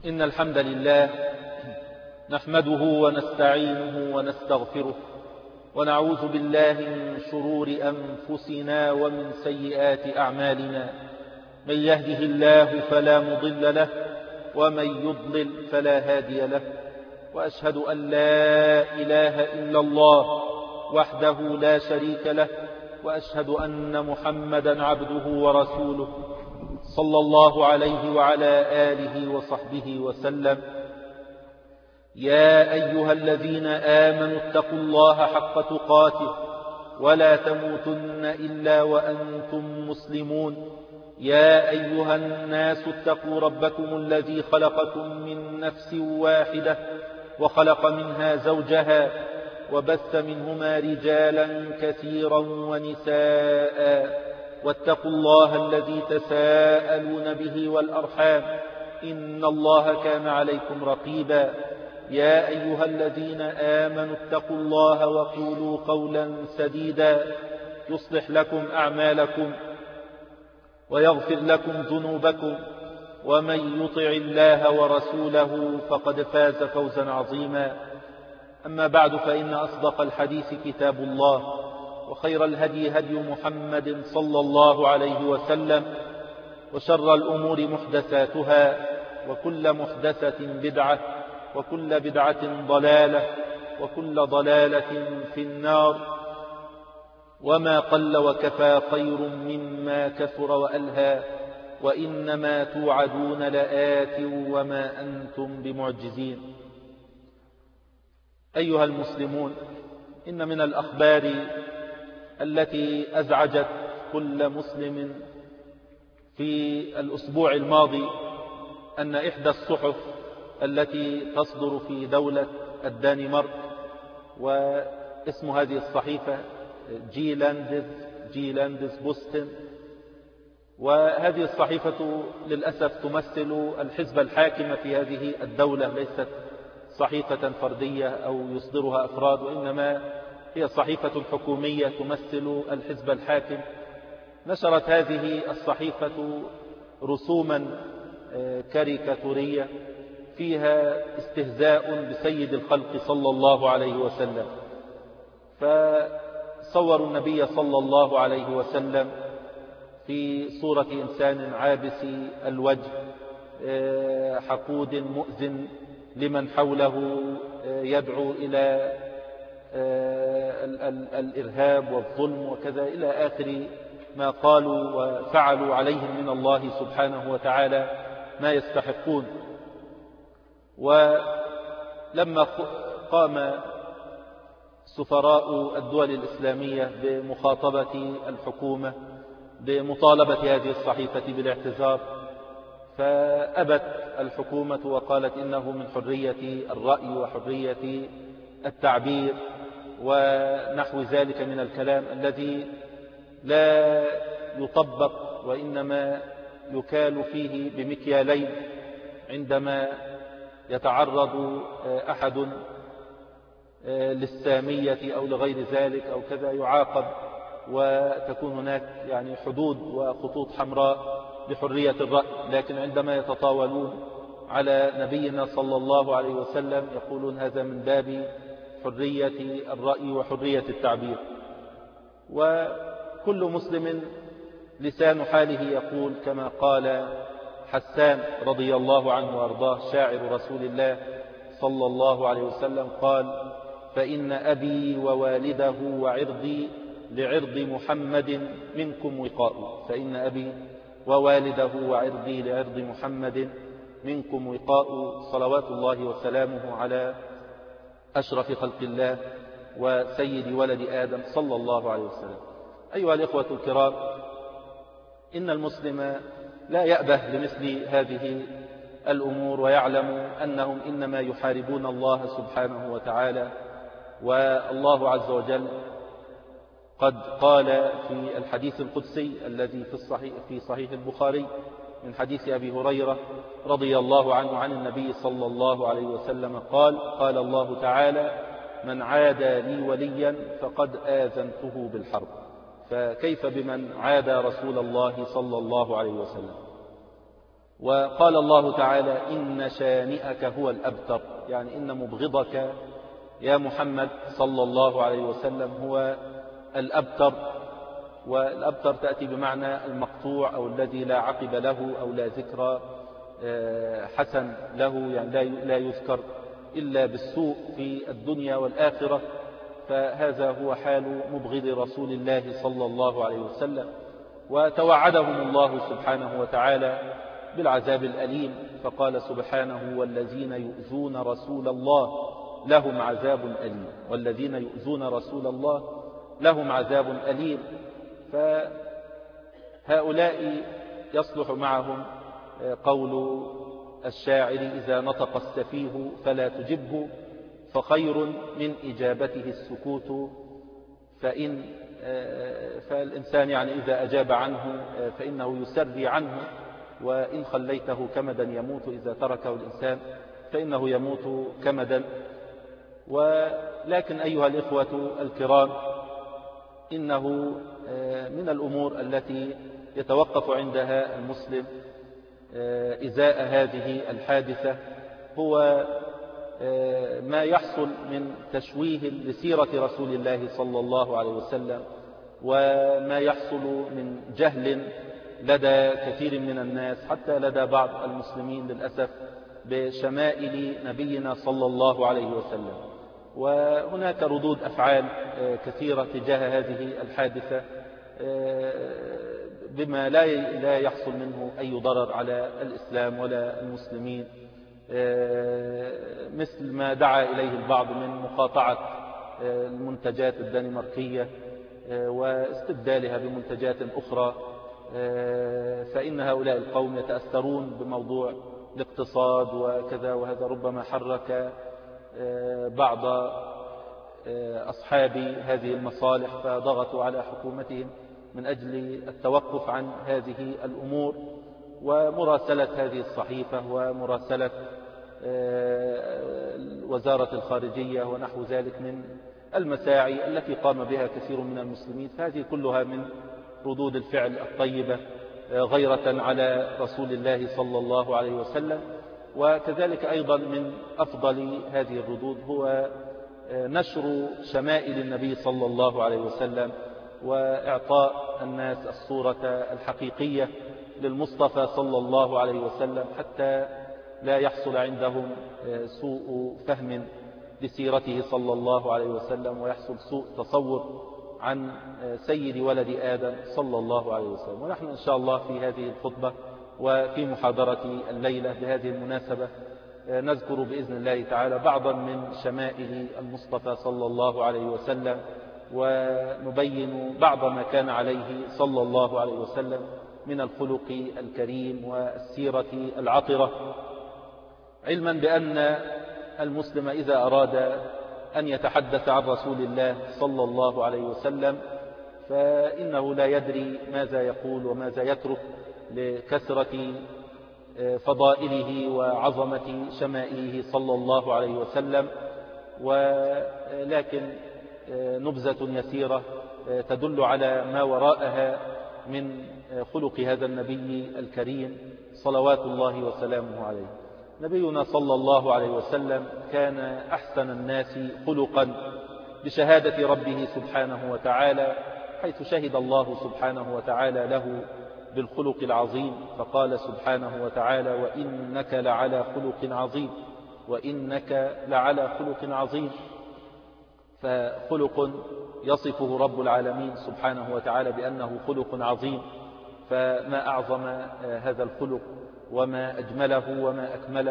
إن الحمد لله نحمده ونستعينه ونستغفره ونعوذ بالله من شرور أنفسنا ومن سيئات أعمالنا. من يهده الله فلا مضل له ومن يضلل فلا هادي له، وأشهد أن لا إله إلا الله وحده لا شريك له، وأشهد أن محمدا عبده ورسوله صلى الله عليه وعلى آله وصحبه وسلم. يا أيها الذين آمنوا اتقوا الله حق تقاته ولا تموتن إلا وأنتم مسلمون. يا أيها الناس اتقوا ربكم الذي خلقكم من نفس واحدة وخلق منها زوجها وبث منهما رجالا كثيرا ونساء، واتقوا الله الذي تساءلون به والأرحام إن الله كان عليكم رقيبا. يا أيها الذين آمنوا اتقوا الله وقولوا قولا سديدا يصلح لكم أعمالكم ويغفر لكم ذنوبكم، ومن يطع الله ورسوله فقد فاز فوزا عظيما. أما بعد، فإن أصدق الحديث كتاب الله، وخير الهدي هدي محمد صلى الله عليه وسلم، وشر الأمور محدثاتها، وكل محدثة بدعة، وكل بدعة ضلالة، وكل ضلالة في النار. وما قل وكفى خير مما كثر وألهى، وإنما توعدون لآت وما أنتم بمعجزين. أيها المسلمون، إن من الأخبار التي أزعجت كل مسلم في الأسبوع الماضي أن إحدى الصحف التي تصدر في دولة الدنمارك، واسم هذه الصحيفة جيلاندز بوستن، وهذه الصحيفة للأسف تمثل الحزب الحاكم في هذه الدولة، ليست صحيفة فردية أو يصدرها أفراد، وإنما هي صحيفة حكومية تمثل الحزب الحاكم. نشرت هذه الصحيفة رسوما كاريكاتورية فيها استهزاء بسيد الخلق صلى الله عليه وسلم، فصوروا النبي صلى الله عليه وسلم في صورة إنسان عابس الوجه حقود مؤذن لمن حوله، يدعو إلى الإرهاب والظلم وكذا إلى آخر ما قالوا وفعلوا عليهم من الله سبحانه وتعالى ما يستحقون. ولما قام سفراء الدول الإسلامية بمخاطبة الحكومة بمطالبة هذه الصحيفة بالاعتذار، فأبت الحكومة وقالت إنه من حرية الرأي وحرية التعبير ونحو ذلك من الكلام الذي لا يطبق، وإنما يكال فيه بمكيالين. عندما يتعرض أحد للسامية أو لغير ذلك أو كذا يعاقب، وتكون هناك يعني حدود وخطوط حمراء لحرية الرأي، لكن عندما يتطاولون على نبينا صلى الله عليه وسلم يقولون هذا من باب حرية الرأي وحرية التعبير. وكل مسلم لسان حاله يقول كما قال حسان رضي الله عنه وارضاه شاعر رسول الله صلى الله عليه وسلم، قال: فإن أبي ووالده وعرضي لعرض محمد منكم وقاء. فإن أبي ووالده وعرضي لعرض محمد منكم وقاء. صلوات الله وسلامه على أشرف خلق الله وسيد ولد آدم صلى الله عليه وسلم. أيها الإخوة الكرام، إن المسلم لا يأبه لمثل هذه الأمور، ويعلم أنهم إنما يحاربون الله سبحانه وتعالى. والله عز وجل قد قال في الحديث القدسي الذي في صحيح البخاري من حديث أبي هريرة رضي الله عنه عن النبي صلى الله عليه وسلم قال: قال الله تعالى: من عادى لي وليا فقد آذنته بالحرب. فكيف بمن عادى رسول الله صلى الله عليه وسلم؟ وقال الله تعالى إن شانئك هو الأبتر، يعني إن مبغضك يا محمد صلى الله عليه وسلم هو الأبتر. والأبتر تأتي بمعنى المقطوع أو الذي لا عقب له أو لا ذكر حسن له، يعني لا يذكر إلا بالسوء في الدنيا والآخرة. فهذا هو حال مبغض رسول الله صلى الله عليه وسلم. وتوعدهم الله سبحانه وتعالى بالعذاب الأليم، فقال سبحانه والذين يؤذون رسول الله لهم عذاب أليم، والذين يؤذون رسول الله لهم عذاب أليم. فهؤلاء يصلح معهم قول الشاعر إذا نطق السفيه فلا تجبه، فخير من إجابته السكوت. فالإنسان يعني إذا أجاب عنه فإنه يسري عنه، وإن خليته كمدا يموت، إذا تركه الإنسان فإنه يموت كمدا. ولكن أيها الإخوة الكرام، إنه من الأمور التي يتوقف عندها المسلم إزاء هذه الحادثة هو ما يحصل من تشويه لسيرة رسول الله صلى الله عليه وسلم، وما يحصل من جهل لدى كثير من الناس، حتى لدى بعض المسلمين للأسف، بشمائل نبينا صلى الله عليه وسلم. وهناك ردود أفعال كثيرة تجاه هذه الحادثة بما لا يحصل منه أي ضرر على الإسلام ولا المسلمين، مثل ما دعا إليه البعض من مقاطعة المنتجات الدنماركية واستبدالها بمنتجات أخرى. فإن هؤلاء القوم يتأثرون بموضوع الاقتصاد وكذا، وهذا ربما حرك بعض أصحاب هذه المصالح فضغطوا على حكومتهم من أجل التوقف عن هذه الأمور، ومراسلة هذه الصحيفة ومراسلة وزارة الخارجية ونحو ذلك من المساعي التي قام بها كثير من المسلمين. فهذه كلها من ردود الفعل الطيبة غيرة على رسول الله صلى الله عليه وسلم. وكذلك أيضا من أفضل هذه الردود هو نشر شمائل النبي صلى الله عليه وسلم، وإعطاء الناس الصورة الحقيقية للمصطفى صلى الله عليه وسلم، حتى لا يحصل عندهم سوء فهم لسيرته صلى الله عليه وسلم، ويحصل سوء تصور عن سيد ولد آدم صلى الله عليه وسلم. ونحن إن شاء الله في هذه الخطبة وفي محاضرة الليلة بهذه المناسبة نذكر بإذن الله تعالى بعضا من شمائل المصطفى صلى الله عليه وسلم، ونبين بعض ما كان عليه صلى الله عليه وسلم من الخلق الكريم والسيرة العطرة، علما بأن المسلم إذا أراد أن يتحدث عن رسول الله صلى الله عليه وسلم فإنه لا يدري ماذا يقول وماذا يترك لكثرة فضائله وعظمة شمائله صلى الله عليه وسلم. ولكن نبذة يسيرة تدل على ما وراءها من خلق هذا النبي الكريم صلوات الله وسلامه عليه. نبينا صلى الله عليه وسلم كان أحسن الناس خلقا بشهادة ربه سبحانه وتعالى، حيث شهد الله سبحانه وتعالى له بالخلق العظيم، فقال سبحانه وتعالى وإنك لعلى خلق عظيم، وإنك لعلى خلق عظيم. فخلق يصفه رب العالمين سبحانه وتعالى بأنه خلق عظيم، فما أعظم هذا الخلق وما أجمله وما أكمله.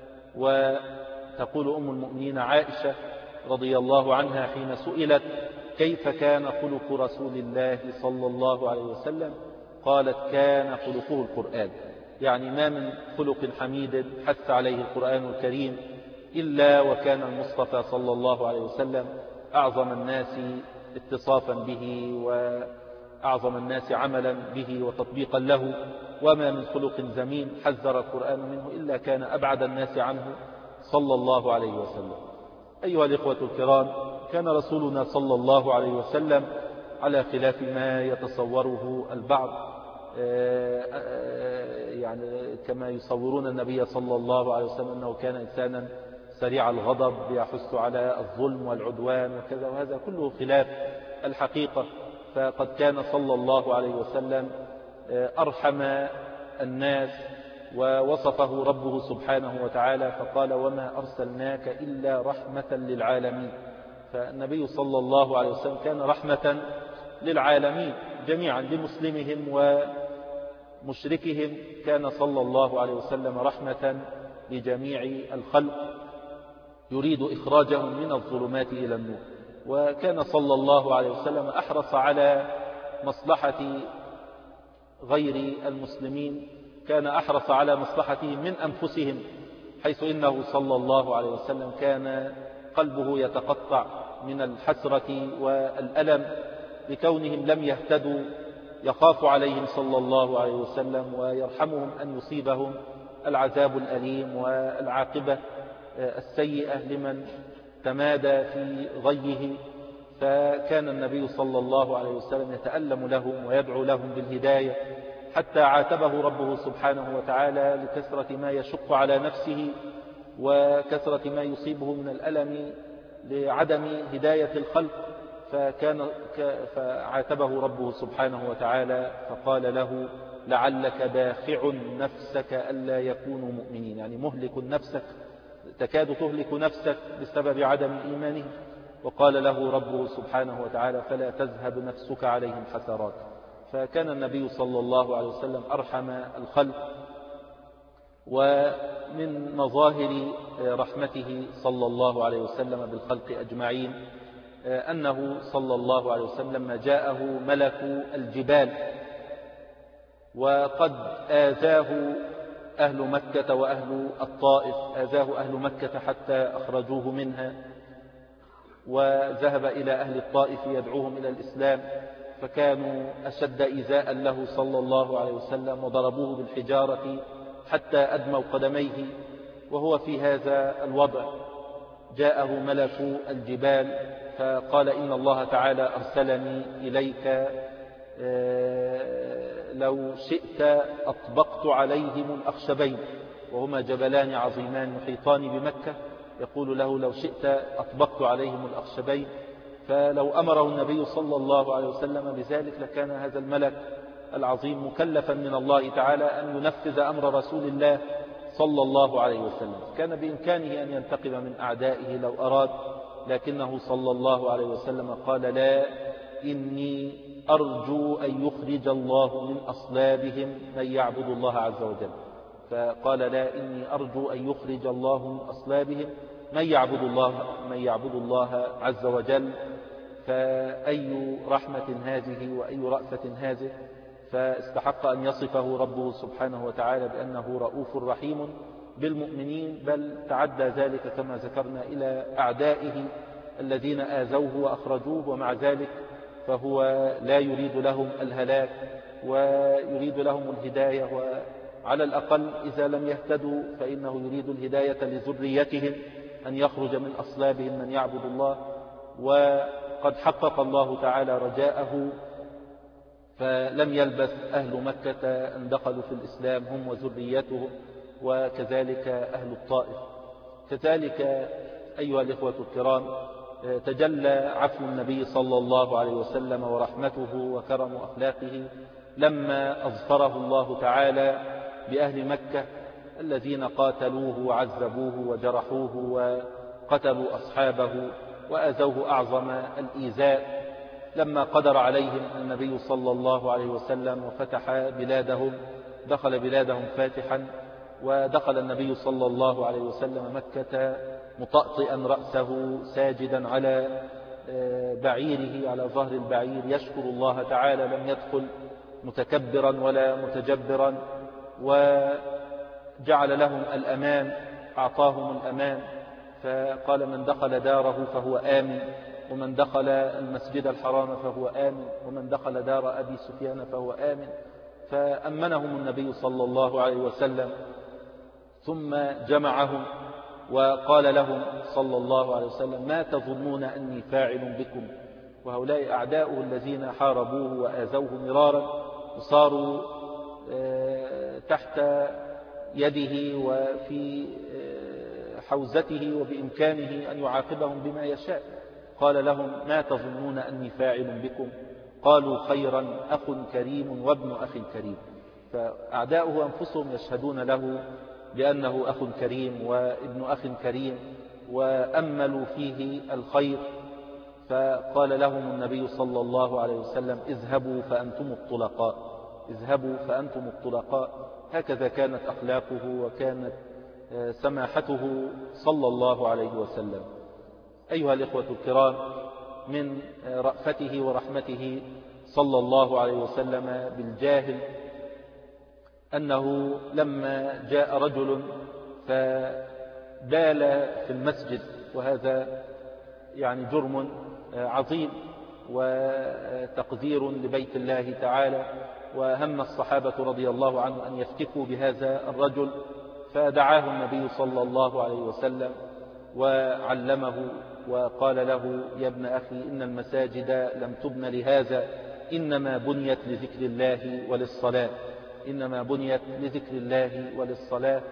وتقول أم المؤمنين عائشة رضي الله عنها حين سئلت كيف كان خلق رسول الله صلى الله عليه وسلم، قالت كان خلقه القرآن، يعني ما من خلق حميد حث عليه القرآن الكريم إلا وكان المصطفى صلى الله عليه وسلم أعظم الناس اتصافا به وأعظم الناس عملا به وتطبيقا له، وما من خلق ذميم حذر القرآن منه إلا كان أبعد الناس عنه صلى الله عليه وسلم. أيها الإخوة الكرام، كان رسولنا صلى الله عليه وسلم على خلاف ما يتصوره البعض يعني كما يصورون النبي صلى الله عليه وسلم أنه كان إنسانا سريع الغضب يحث على الظلم والعدوان وكذا، وهذا كله خلاف الحقيقة. فقد كان صلى الله عليه وسلم أرحم الناس، ووصفه ربه سبحانه وتعالى فقال: وما أرسلناك إلا رحمة للعالمين. فالنبي صلى الله عليه وسلم كان رحمة للعالمين جميعا، لمسلمهم ومشركهم. كان صلى الله عليه وسلم رحمة لجميع الخلق، يريد إخراجهم من الظلمات إلى النور. وكان صلى الله عليه وسلم أحرص على مصلحة غير المسلمين، كان أحرص على مصلحتهم من أنفسهم، حيث إنه صلى الله عليه وسلم كان قلبه يتقطع من الحسرة والألم لكونهم لم يهتدوا، يخاف عليهم صلى الله عليه وسلم ويرحمهم أن يصيبهم العذاب الأليم والعاقبة السيئة لمن تمادى في غيه. فكان النبي صلى الله عليه وسلم يتألم لهم ويدعو لهم بالهداية، حتى عاتبه ربه سبحانه وتعالى لكثرة ما يشق على نفسه وكثرة ما يصيبه من الألم لعدم هداية الخلق. فعاتبه ربه سبحانه وتعالى فقال له: لعلك باخع نفسك ألا يكونوا مؤمنين، يعني مهلك نفسك، تكاد تهلك نفسك بسبب عدم إيمانهم. وقال له ربه سبحانه وتعالى: فلا تذهب نفسك عليهم حسرات. فكان النبي صلى الله عليه وسلم أرحم الخلق. ومن مظاهر رحمته صلى الله عليه وسلم بالخلق أجمعين أنه صلى الله عليه وسلم لما جاءه ملك الجبال وقد آذاه أهل مكة وأهل الطائف، آذاه أهل مكة حتى أخرجوه منها، وذهب إلى أهل الطائف يدعوهم إلى الإسلام، فكانوا أشد إيذاء له صلى الله عليه وسلم وضربوه بالحجارة حتى أدموا قدميه. وهو في هذا الوضع جاءه ملك الجبال فقال: إن الله تعالى أرسلني إليك، لو شئت أطبقت عليهم الأخشبين، وهما جبلان عظيمان محيطان بمكة. يقول له: لو شئت أطبقت عليهم الأخشبين. فلو أمره النبي صلى الله عليه وسلم بذلك لكان هذا الملك العظيم مكلفا من الله تعالى أن ينفذ أمر رسول الله صلى الله عليه وسلم. كان بإمكانه أن ينتقم من أعدائه لو أراد، لكنه صلى الله عليه وسلم قال: لا، إني أرجو أن يخرج الله من أصلابهم من يعبد الله عز وجل. فقال: لا، إني أرجو أن يخرج الله من أصلابهم من يعبد الله عز وجل. فأي رحمة هذه وأي رأفة هذه، فاستحق أن يصفه ربه سبحانه وتعالى بأنه رؤوف رحيم بالمؤمنين، بل تعدى ذلك كما ذكرنا إلى أعدائه الذين آذوه وأخرجوه، ومع ذلك فهو لا يريد لهم الهلاك ويريد لهم الهداية، وعلى الأقل إذا لم يهتدوا فإنه يريد الهداية لذريتهم أن يخرج من أصلابهم من يعبد الله. وقد حقق الله تعالى رجاءه، فلم يلبث أهل مكة أن دخلوا في الإسلام هم وذريتهم، وكذلك أهل الطائف. كذلك أيها الإخوة الكرام، تجلى عفو النبي صلى الله عليه وسلم ورحمته وكرم أخلاقه لما أظفره الله تعالى بأهل مكة الذين قاتلوه وعذبوه وجرحوه وقتلوا أصحابه وأذوه أعظم الإيذاء، لما قدر عليهم النبي صلى الله عليه وسلم وفتح بلادهم، دخل بلادهم فاتحا. ودخل النبي صلى الله عليه وسلم مكة مطأطئا رأسه ساجدا على بعيره، على ظهر البعير، يشكر الله تعالى، لم يدخل متكبرا ولا متجبرا، وجعل لهم الأمان، أعطاهم الأمان. فقال: من دخل داره فهو آمن، ومن دخل المسجد الحرام فهو آمن، ومن دخل دار أبي سفيان فهو آمن. فأمنهم النبي صلى الله عليه وسلم، ثم جمعهم وقال لهم صلى الله عليه وسلم: ما تظنون أني فاعل بكم؟ وهؤلاء أعداؤه الذين حاربوه وآذوه مرارا وصاروا تحت يده وفي حوزته وبإمكانه أن يعاقبهم بما يشاء. قال لهم: ما تظنون أني فاعل بكم؟ قالوا: خيرا، أخ كريم وابن أخ كريم. فأعداؤه أنفسهم يشهدون له بأنه أخ كريم وابن أخ كريم، وأملوا فيه الخير. فقال لهم النبي صلى الله عليه وسلم: اذهبوا فأنتم الطلقاء، اذهبوا فأنتم الطلقاء. هكذا كانت أخلاقه وكانت سماحته صلى الله عليه وسلم. أيها الإخوة الكرام، من رأفته ورحمته صلى الله عليه وسلم بالجاهل أنه لما جاء رجل فبال في المسجد، وهذا يعني جرم عظيم وتقدير لبيت الله تعالى، وهم الصحابة رضي الله عنه أن يفتكوا بهذا الرجل، فدعاه النبي صلى الله عليه وسلم وعلمه وقال له: يا ابن أخي، إن المساجد لم تبن لهذا، إنما بنيت لذكر الله وللصلاة، إنما بنيت لذكر الله وللصلاة.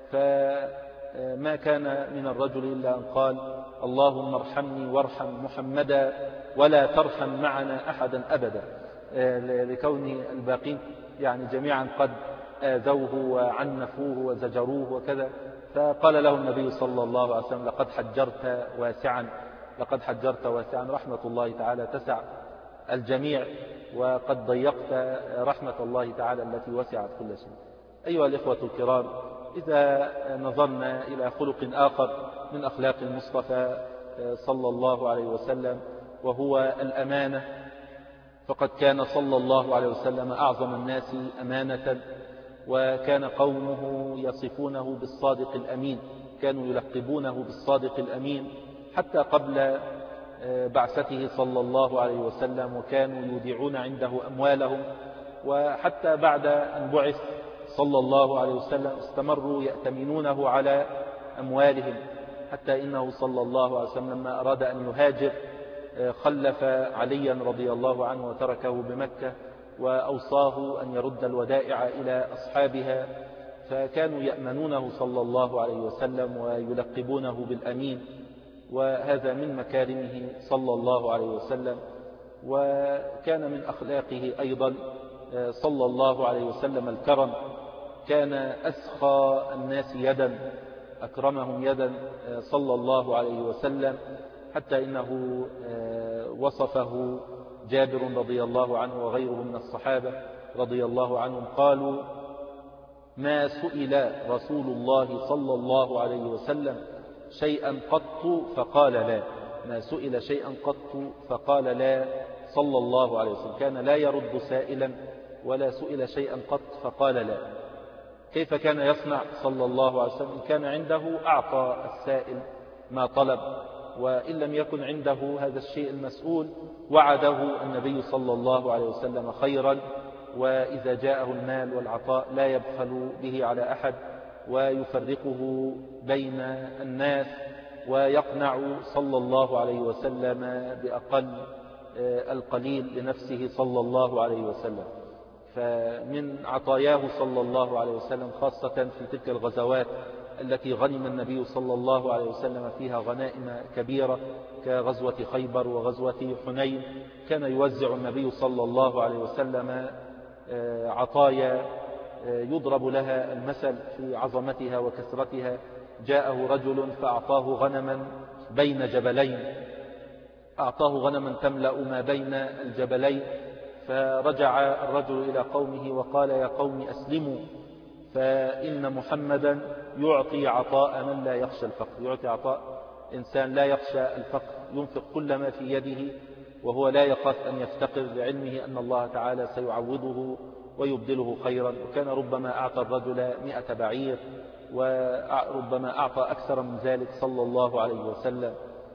فما كان من الرجل إلا أن قال: اللهم ارحمني وارحم محمدا ولا ترحم معنا أحدا أبدا، لكون الباقين يعني جميعا قد آذوه وعنفوه وزجروه وكذا. فقال له النبي صلى الله عليه وسلم: لقد حجرت واسعا، لقد حجرت واسعا، رحمة الله تعالى تسع الجميع، وقد ضيقت رحمة الله تعالى التي وسعت كل شيء. أيها الإخوة الكرام، إذا نظرنا إلى خلق آخر من أخلاق المصطفى صلى الله عليه وسلم وهو الأمانة، فقد كان صلى الله عليه وسلم أعظم الناس أمانة، وكان قومه يصفونه بالصادق الأمين، كانوا يلقبونه بالصادق الأمين حتى قبل بعثته صلى الله عليه وسلم، وكانوا يودعون عنده أموالهم، وحتى بعد أن بعث صلى الله عليه وسلم استمروا يأتمنونه على أموالهم، حتى إنه صلى الله عليه وسلم لما أراد أن يهاجر خلف عليا رضي الله عنه وتركه بمكة، وأوصاه أن يرد الودائع إلى أصحابها، فكانوا يأمنونه صلى الله عليه وسلم ويلقبونه بالأمين، وهذا من مكارمه صلى الله عليه وسلم. وكان من أخلاقه أيضا صلى الله عليه وسلم الكرم، كان أسخى الناس يدا، أكرمهم يدا صلى الله عليه وسلم، حتى إنه وصفه جابر رضي الله عنه وغيره من الصحابة رضي الله عنهم، قالوا: ما سئل رسول الله صلى الله عليه وسلم شيئا قط فقال لا، ما سئل شيئا قط فقال لا صلى الله عليه وسلم، كان لا يرد سائلا ولا سئل شيئا قط فقال لا. كيف كان يصنع صلى الله عليه وسلم؟ كان عنده أعطى السائل ما طلب، وإن لم يكن عنده هذا الشيء المسؤول وعده النبي صلى الله عليه وسلم خيرا، وإذا جاءه المال والعطاء لا يبخل به على أحد ويفرقه بين الناس، ويقنع صلى الله عليه وسلم بأقل القليل لنفسه صلى الله عليه وسلم. فمن عطاياه صلى الله عليه وسلم خاصة في تلك الغزوات التي غنم النبي صلى الله عليه وسلم فيها غنائم كبيرة كغزوة خيبر وغزوة حنين، كان يوزع النبي صلى الله عليه وسلم عطايا يضرب لها المثل في عظمتها وكثرتها. جاءه رجل فأعطاه غنما بين جبلين، أعطاه غنما تملأ ما بين الجبلين، فرجع الرجل إلى قومه وقال: يا قوم أسلموا، فإن محمدا يعطي عطاء من لا يخشى الفقر، يعطي عطاء إنسان لا يخشى الفقر، ينفق كل ما في يده وهو لا يخاف أن يفتقر، لعلمه أن الله تعالى سيعوضه ويبدله خيرا. وكان ربما أعطى الرجل 100 بعير، وربما أعطى أكثر من ذلك صلى الله عليه وسلم.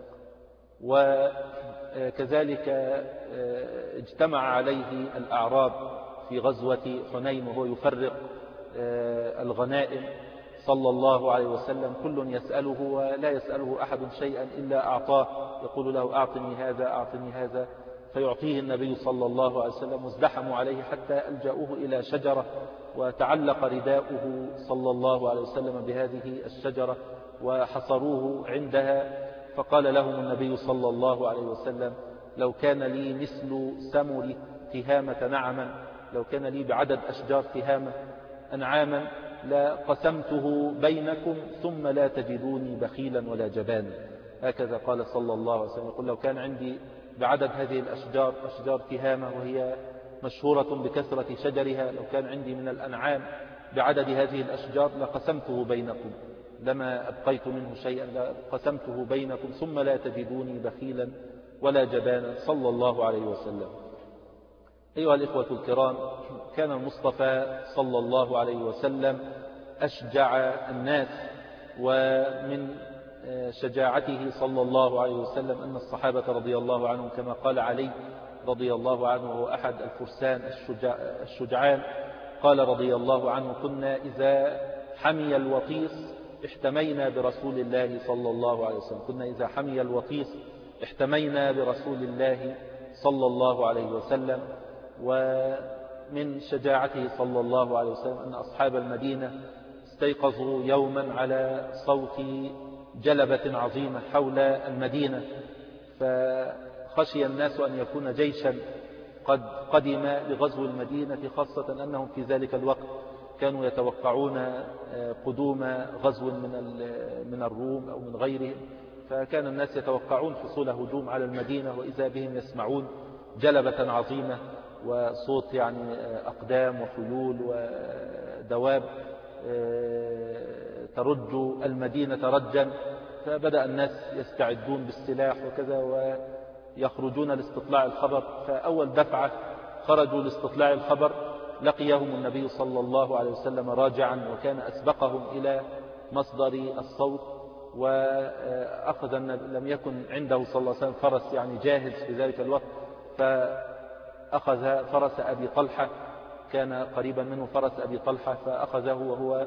وكذلك اجتمع عليه الأعراب في غزوة حنين وهو يفرق الغنائم صلى الله عليه وسلم، كل يسأله ولا يسأله أحد شيئا إلا أعطاه، يقول له: أعطني هذا أعطني هذا. فيعطيه النبي صلى الله عليه وسلم، وازدحموا عليه حتى ألجأوه إلى شجرة وتعلق رداؤه صلى الله عليه وسلم بهذه الشجرة وحصروه عندها. فقال لهم النبي صلى الله عليه وسلم: لو كان لي مثل سمر تهامة نعما، لو كان لي بعدد أشجار تهامة أنعاما لقسمته بينكم ثم لا تجدوني بخيلا ولا جبانا. هكذا قال صلى الله عليه وسلم، يقول: لو كان عندي بعدد هذه الأشجار، أشجار تهامة وهي مشهورة بكثرة شجرها، لو كان عندي من الأنعام بعدد هذه الأشجار لقسمته بينكم، لما أبقيت منه شيئا، لقسمته بينكم ثم لا تجدوني بخيلا ولا جبانا صلى الله عليه وسلم. أيها الإخوة الكرام، كان المصطفى صلى الله عليه وسلم أشجع الناس، ومن شجاعته صلى الله عليه وسلم أن الصحابة رضي الله عنهم كما قال علي رضي الله عنه وهو أحد الفرسان الشجعان، قال رضي الله عنه: كنا إذا حمي الوطيس احتمينا برسول الله صلى الله عليه وسلم، كنا إذا حمي الوطيس احتمينا برسول الله صلى الله عليه وسلم. ومن شجاعته صلى الله عليه وسلم أن أصحاب المدينة استيقظوا يوما على صوت جلبة عظيمة حول المدينة، فخشي الناس أن يكون جيشا قد قدم لغزو المدينة، خاصة أنهم في ذلك الوقت كانوا يتوقعون قدوم غزو من الروم أو من غيرهم، فكان الناس يتوقعون حصول هجوم على المدينة، وإذا بهم يسمعون جلبة عظيمة وصوت أقدام وخيول ودواب ترج المدينة رجا. فبدأ الناس يستعدون بالسلاح وكذا ويخرجون لاستطلاع الخبر. فأول دفعة خرجوا لاستطلاع الخبر لقيهم النبي صلى الله عليه وسلم راجعا، وكان أسبقهم إلى مصدر الصوت، وأخذ لم يكن عنده صلى الله عليه وسلم فرس جاهز في ذلك الوقت، فأخذ فرس أبي طلحة، كان قريبا منه فرس أبي طلحة، فأخذه وهو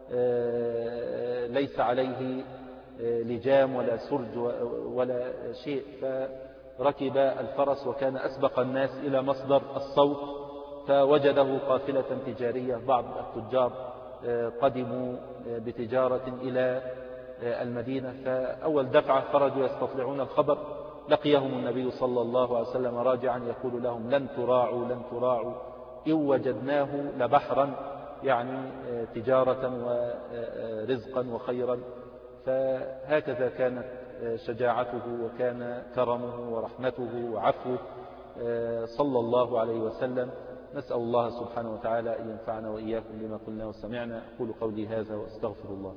ليس عليه لجام ولا سرج ولا شيء، فركب الفرس وكان أسبق الناس إلى مصدر الصوت، فوجده قافلة تجارية، بعض التجار قدموا بتجارة إلى المدينة. فأول دفعة خرجوا يستطلعون الخبر لقيهم النبي صلى الله عليه وسلم راجعا يقول لهم: لن تراعوا لن تراعوا، إن وجدناه لبحرا، تجارة ورزقا وخيرا. فهكذا كانت شجاعته وكان كرمه ورحمته وعفوه صلى الله عليه وسلم. نسأل الله سبحانه وتعالى أن ينفعنا وإياكم بما قلنا وسمعنا. أقول قولي هذا وأستغفر الله.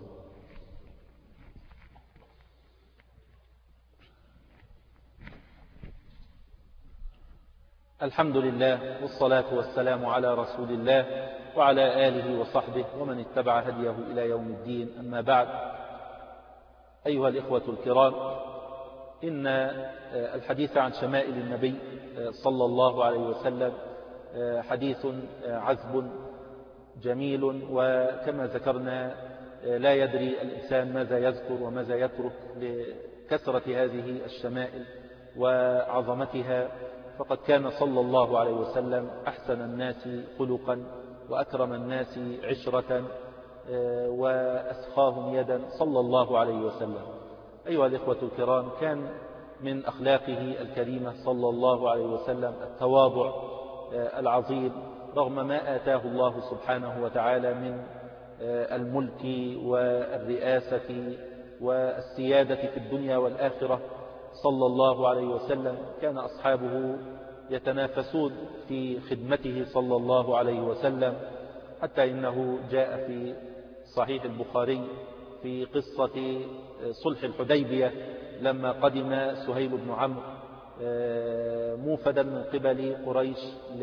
الحمد لله والصلاة والسلام على رسول الله وعلى آله وصحبه ومن اتبع هديه إلى يوم الدين. أما بعد، أيها الإخوة الكرام، إن الحديث عن شمائل النبي صلى الله عليه وسلم حديث عذب جميل، وكما ذكرنا لا يدري الإنسان ماذا يذكر وماذا يترك لكثرة هذه الشمائل وعظمتها. فقد كان صلى الله عليه وسلم أحسن الناس خلقا وأكرم الناس عشرة وأسخاهم يدا صلى الله عليه وسلم. أيها الإخوة الكرام، كان من أخلاقه الكريمة صلى الله عليه وسلم التواضع العظيم، رغم ما آتاه الله سبحانه وتعالى من الملك والرئاسة والسيادة في الدنيا والآخرة. صلى الله عليه وسلم كان أصحابه يتنافسون في خدمته صلى الله عليه وسلم، حتى إنه جاء في صحيح البخاري في قصة صلح الحديبية لما قدم سهيل بن عمرو موفدا من قبل قريش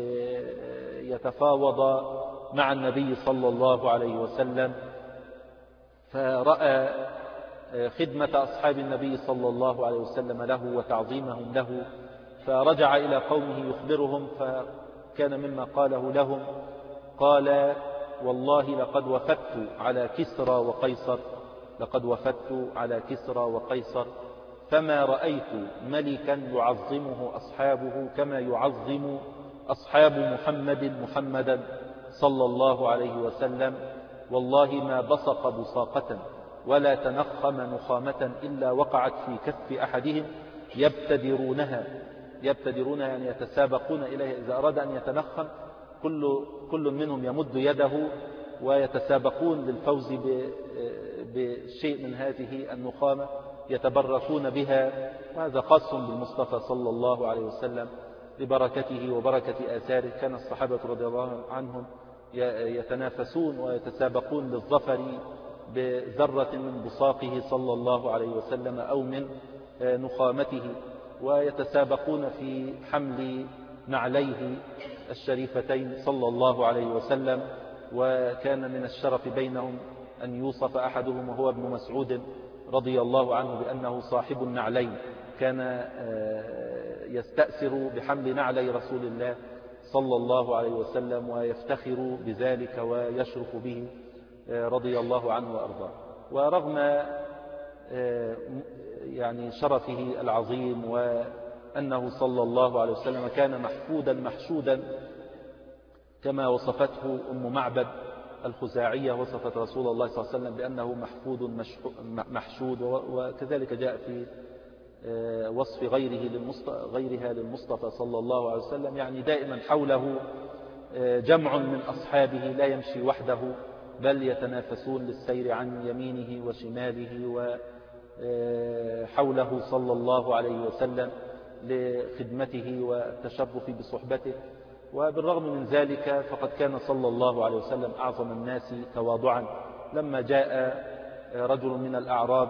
ليتفاوض مع النبي صلى الله عليه وسلم، فرأى خدمة أصحاب النبي صلى الله عليه وسلم له وتعظيمهم له، فرجع إلى قومه يخبرهم، فكان مما قاله لهم: قال: والله لقد وفدت على كسرى وقيصر، لقد وفدت على كسرى وقيصر، فما رأيت ملكا يعظمه أصحابه كما يعظم أصحاب محمدا صلى الله عليه وسلم. والله ما بصق بصاقة ولا تنخم نخامة إلا وقعت في كف أحدهم يبتدرونها يعني يتسابقون إليها. إذا أراد أن يتنخم كل منهم يمد يده ويتسابقون للفوز بشيء من هذه النخامة يتبركون بها. وهذا خاص بالمصطفى صلى الله عليه وسلم ببركته وبركة آثاره. كان الصحابة رضي الله عنهم يتنافسون ويتسابقون للظفر بذرة من بصاقه صلى الله عليه وسلم أو من نخامته، ويتسابقون في حمل نعليه الشريفتين صلى الله عليه وسلم. وكان من الشرف بينهم أن يوصف أحدهم وهو ابن مسعود رضي الله عنه بأنه صاحب النعلين، كان يستأثر بحمل نعلي رسول الله صلى الله عليه وسلم ويفتخر بذلك ويشرف به رضي الله عنه وأرضاه. ورغم يعني شرفه العظيم وأنه صلى الله عليه وسلم كان محفودا محشودا كما وصفته أم معبد الخزاعية، وصفت رسول الله صلى الله عليه وسلم بأنه محفود محشود، وكذلك جاء في وصف غيرها للمصطفى صلى الله عليه وسلم، يعني دائما حوله جمع من أصحابه لا يمشي وحده بل يتنافسون للسير عن يمينه وشماله وحوله صلى الله عليه وسلم لخدمته والتشرف بصحبته. وبالرغم من ذلك فقد كان صلى الله عليه وسلم أعظم الناس تواضعا. لما جاء رجل من الأعراب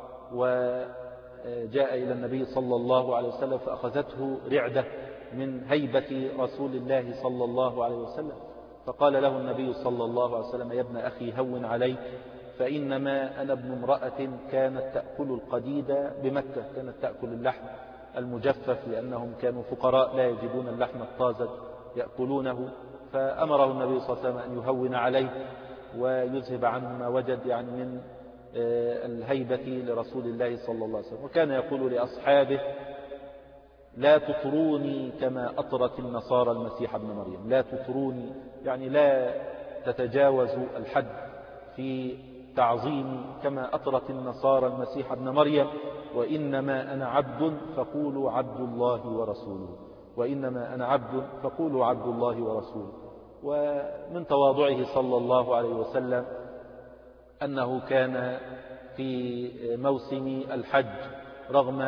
وجاء إلى النبي صلى الله عليه وسلم فأخذته رعدة من هيبة رسول الله صلى الله عليه وسلم، فقال له النبي صلى الله عليه وسلم: يا ابن أخي هون عليك، فإنما أنا ابن امرأة كانت تأكل القديد بمكة، كانت تأكل اللحم المجفف لأنهم كانوا فقراء لا يجدون اللحم الطازج يأكلونه. فأمره النبي صلى الله عليه وسلم أن يهون عليه ويذهب عنه ما وجد يعني من الهيبة لرسول الله صلى الله عليه وسلم. وكان يقول لأصحابه: لا تطروني كما أطرت النصارى المسيح ابن مريم. لا تطروني يعني لا تتجاوزوا الحد في تعظيمي كما أطرت النصارى المسيح ابن مريم، وإنما أنا عبد فقولوا عبد الله ورسوله، وإنما أنا عبد فقولوا عبد الله ورسوله. ومن تواضعه صلى الله عليه وسلم أنه كان في موسم الحج رغم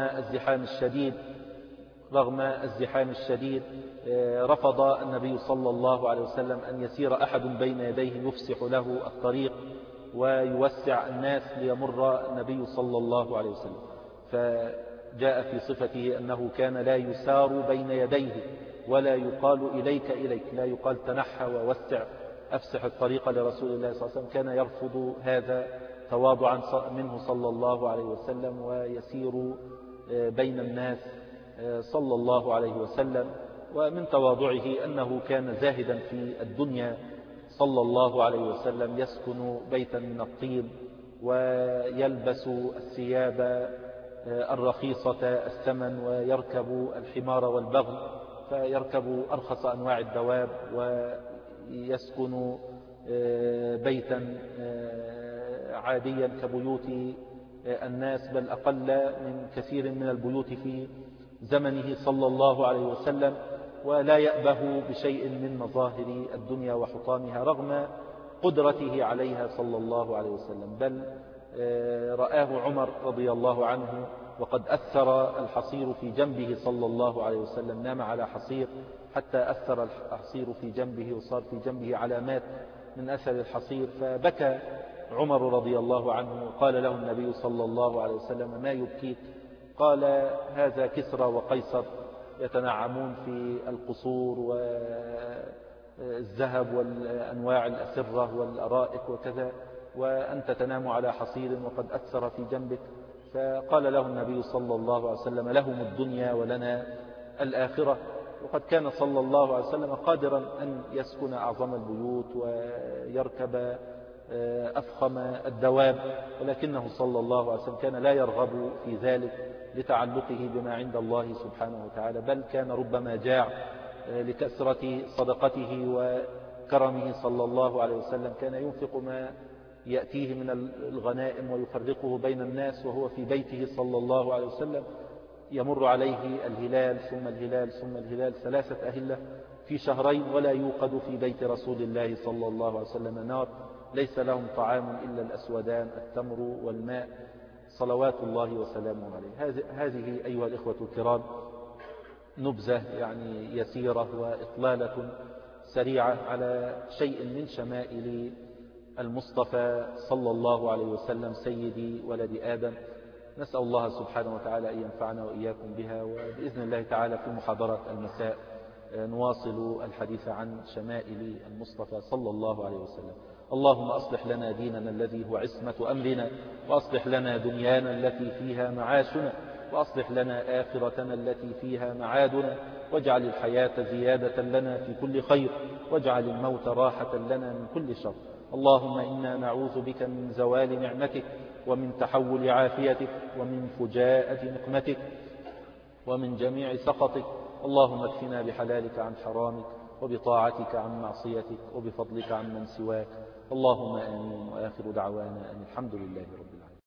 الزحام الشديد رفض النبي صلى الله عليه وسلم أن يسير أحد بين يديه يفسح له الطريق ويوسع الناس ليمر النبي صلى الله عليه وسلم. فجاء في صفته أنه كان لا يسار بين يديه ولا يقال إليك، لا يقال تنحى ووسع أفسح الطريق لرسول الله صلى الله عليه وسلم، كان يرفض هذا تواضعا منه صلى الله عليه وسلم ويسير بين الناس صلى الله عليه وسلم. ومن تواضعه أنه كان زاهدا في الدنيا صلى الله عليه وسلم، يسكن بيتا من الطين ويلبس الثياب الرخيصة الثمن ويركب الحمار والبغل، فيركب أرخص أنواع الدواب ويسكن بيتا عاديا كبيوت الناس، بل أقل من كثير من البيوت في زمنه صلى الله عليه وسلم، ولا يأبه بشيء من مظاهر الدنيا وحطامها رغم قدرته عليها صلى الله عليه وسلم. بل رآه عمر رضي الله عنه وقد أثر الحصير في جنبه صلى الله عليه وسلم، نام على حصير حتى أثر الحصير في جنبه وصار في جنبه علامات من أثر الحصير، فبكى عمر رضي الله عنه. قال له النبي صلى الله عليه وسلم: ما يبكيك؟ قال: هذا كسرى وقيصر يتنعمون في القصور والذهب والأنواع الأسرة والأرائك وكذا، وأنت تنام على حصير وقد أثر في جنبك. فقال له النبي صلى الله عليه وسلم: لهم الدنيا ولنا الآخرة. وقد كان صلى الله عليه وسلم قادرا أن يسكن أعظم البيوت ويركب أفخم الدواب، ولكنه صلى الله عليه وسلم كان لا يرغب في ذلك لتعلقه بما عند الله سبحانه وتعالى، بل كان ربما جاع لكثرة صدقته وكرمه صلى الله عليه وسلم، كان ينفق ما يأتيه من الغنائم ويفرقه بين الناس وهو في بيته صلى الله عليه وسلم. يمر عليه الهلال ثم الهلال ثم الهلال 3 أهلة في شهرين، ولا يوقد في بيت رسول الله صلى الله عليه وسلم نار، ليس لهم طعام إلا الأسودان التمر والماء صلوات الله وسلامه عليه. هذه أيها الإخوة الكرام نبذة يعني يسيرة وإطلالة سريعة على شيء من شمائل المصطفى صلى الله عليه وسلم سيدي ولد آدم. نسأل الله سبحانه وتعالى أن ينفعنا وإياكم بها، وبإذن الله تعالى في محاضرة المساء نواصل الحديث عن شمائل المصطفى صلى الله عليه وسلم. اللهم أصلح لنا ديننا الذي هو عصمة أمرنا، وأصلح لنا دنيانا التي فيها معاشنا، وأصلح لنا آخرتنا التي فيها معادنا، واجعل الحياة زيادة لنا في كل خير، واجعل الموت راحة لنا من كل شر. اللهم إنا نعوذ بك من زوال نعمتك، ومن تحول عافيتك، ومن فجاءة نقمتك، ومن جميع سخطك. اللهم اكفنا بحلالك عن حرامك، وبطاعتك عن معصيتك، وبفضلك عن من سواك. اللهم آمين. وآخر دعوانا أن الحمد لله رب العالمين.